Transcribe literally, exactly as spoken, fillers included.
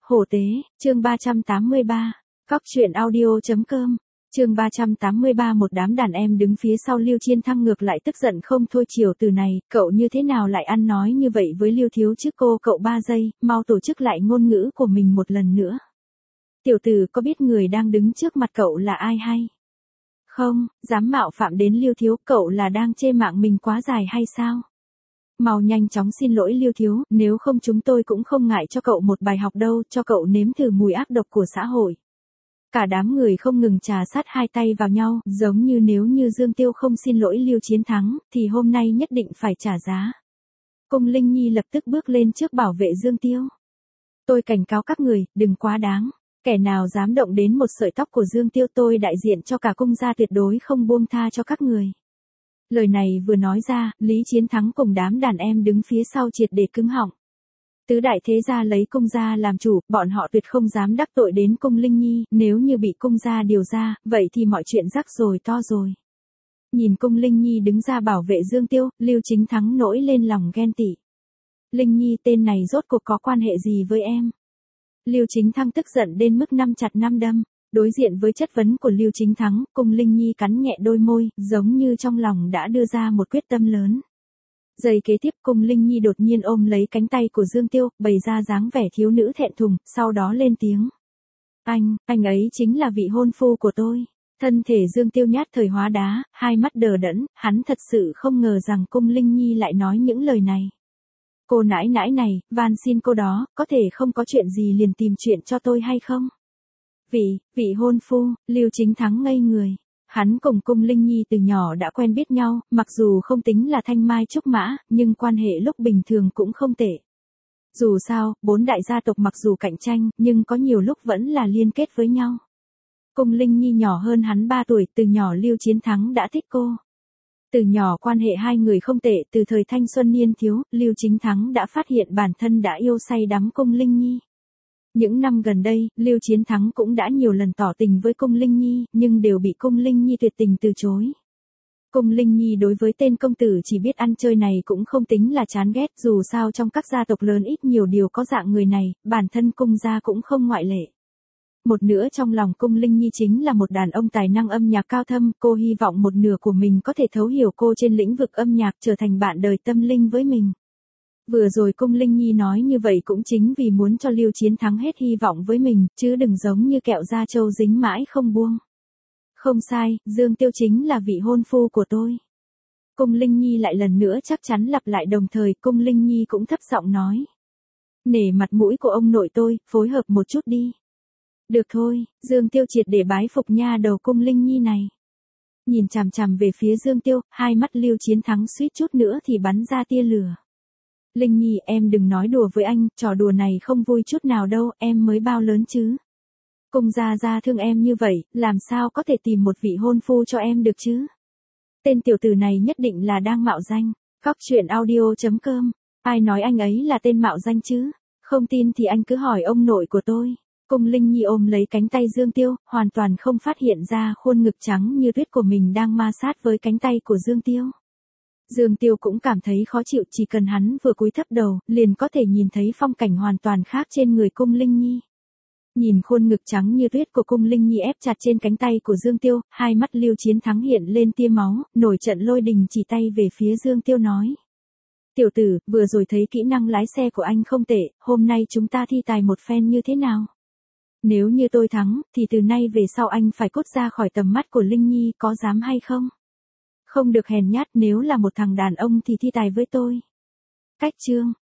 Hổ tế, chương ba trăm tám mươi ba. Cóc truyện audio.com. Chương ba trăm tám mươi ba. Một đám đàn em đứng phía sau Lưu Chiến Thăng ngược lại tức giận không thôi. Chiều từ này, cậu như thế nào lại ăn nói như vậy với Lưu thiếu chứ cô? Cậu ba giây, mau tổ chức lại ngôn ngữ của mình một lần nữa. Tiểu tử có biết người đang đứng trước mặt cậu là ai hay không? Dám mạo phạm đến Lưu thiếu, cậu là đang chê mạng mình quá dài hay sao? Mau nhanh chóng xin lỗi Lưu thiếu, nếu không chúng tôi cũng không ngại cho cậu một bài học đâu, cho cậu nếm thử mùi ác độc của xã hội. Cả đám người không ngừng trà sát hai tay vào nhau, giống như nếu như Dương Tiêu không xin lỗi Lưu Chiến Thắng, thì hôm nay nhất định phải trả giá. Cung Linh Nhi lập tức bước lên trước bảo vệ Dương Tiêu. Tôi cảnh cáo các người, đừng quá đáng. Kẻ nào dám động đến một sợi tóc của Dương Tiêu, tôi đại diện cho cả cung gia tuyệt đối không buông tha cho các người. Lời này vừa nói ra, Lý Chiến Thắng cùng đám đàn em đứng phía sau triệt để cứng họng. Tứ đại thế gia lấy cung gia làm chủ, bọn họ tuyệt không dám đắc tội đến cung Linh Nhi, nếu như bị cung gia điều ra, vậy thì mọi chuyện rắc rồi to rồi. Nhìn cung Linh Nhi đứng ra bảo vệ Dương Tiêu, Lưu Chính Thắng nổi lên lòng ghen tị. Linh Nhi tên này rốt cuộc có quan hệ gì với em? Lưu Chính Thắng tức giận đến mức năm chặt năm đâm. Đối diện với chất vấn của Lưu Chính Thắng, cung Linh Nhi cắn nhẹ đôi môi, giống như trong lòng đã đưa ra một quyết tâm lớn. Giây kế tiếp cung Linh Nhi đột nhiên ôm lấy cánh tay của Dương Tiêu, bày ra dáng vẻ thiếu nữ thẹn thùng, sau đó lên tiếng. Anh, anh ấy chính là vị hôn phu của tôi. Thân thể Dương Tiêu nhát thời hóa đá, hai mắt đờ đẫn, hắn thật sự không ngờ rằng cung Linh Nhi lại nói những lời này. Cô nãi nãi này, van xin cô đó, có thể không có chuyện gì liền tìm chuyện cho tôi hay không? Vị, vị hôn phu, Lưu Chính Thắng ngây người. Hắn cùng cung Linh Nhi từ nhỏ đã quen biết nhau, mặc dù không tính là thanh mai trúc mã, nhưng quan hệ lúc bình thường cũng không tệ. Dù sao, bốn đại gia tộc mặc dù cạnh tranh, nhưng có nhiều lúc vẫn là liên kết với nhau. Cung Linh Nhi nhỏ hơn hắn ba tuổi, từ nhỏ Lưu Chiến Thắng đã thích cô. Từ nhỏ quan hệ hai người không tệ, từ thời thanh xuân niên thiếu, Lưu Chính Thắng đã phát hiện bản thân đã yêu say đắm cung Linh Nhi. Những năm gần đây, Lưu Chiến Thắng cũng đã nhiều lần tỏ tình với cung Linh Nhi, nhưng đều bị cung Linh Nhi tuyệt tình từ chối. Cung Linh Nhi đối với tên công tử chỉ biết ăn chơi này cũng không tính là chán ghét, dù sao trong các gia tộc lớn ít nhiều điều có dạng người này, bản thân cung gia cũng không ngoại lệ. Một nửa trong lòng cung Linh Nhi chính là một đàn ông tài năng âm nhạc cao thâm, cô hy vọng một nửa của mình có thể thấu hiểu cô trên lĩnh vực âm nhạc, trở thành bạn đời tâm linh với mình. Vừa rồi cung Linh Nhi nói như vậy cũng chính vì muốn cho Lưu Chiến Thắng hết hy vọng với mình, chứ đừng giống như kẹo da trâu dính mãi không buông. Không sai, Dương Tiêu chính là vị hôn phu của tôi. Cung Linh Nhi lại lần nữa chắc chắn lặp lại, đồng thời cung Linh Nhi cũng thấp giọng nói. Nể mặt mũi của ông nội tôi, phối hợp một chút đi. Được thôi, Dương Tiêu triệt để bái phục nha đầu cung Linh Nhi này. Nhìn chằm chằm về phía Dương Tiêu, hai mắt Lưu Chiến Thắng suýt chút nữa thì bắn ra tia lửa. Linh Nhi, em đừng nói đùa với anh, trò đùa này không vui chút nào đâu, em mới bao lớn chứ. Cung gia gia thương em như vậy, làm sao có thể tìm một vị hôn phu cho em được chứ? Tên tiểu tử này nhất định là đang mạo danh. Cóc truyện audio.com. Ai nói anh ấy là tên mạo danh chứ? Không tin thì anh cứ hỏi ông nội của tôi. Cung Linh Nhi ôm lấy cánh tay Dương Tiêu, hoàn toàn không phát hiện ra khuôn ngực trắng như tuyết của mình đang ma sát với cánh tay của Dương Tiêu. Dương Tiêu cũng cảm thấy khó chịu, chỉ cần hắn vừa cúi thấp đầu, liền có thể nhìn thấy phong cảnh hoàn toàn khác trên người cung Linh Nhi. Nhìn khuôn ngực trắng như tuyết của cung Linh Nhi ép chặt trên cánh tay của Dương Tiêu, hai mắt Lưu Chiến Thắng hiện lên tia máu, nổi trận lôi đình chỉ tay về phía Dương Tiêu nói. Tiểu tử, vừa rồi thấy kỹ năng lái xe của anh không tệ, hôm nay chúng ta thi tài một phen như thế nào? Nếu như tôi thắng, thì từ nay về sau anh phải cút ra khỏi tầm mắt của Linh Nhi, có dám hay không? Không được hèn nhát, nếu là một thằng đàn ông thì thi tài với tôi. Cách chương.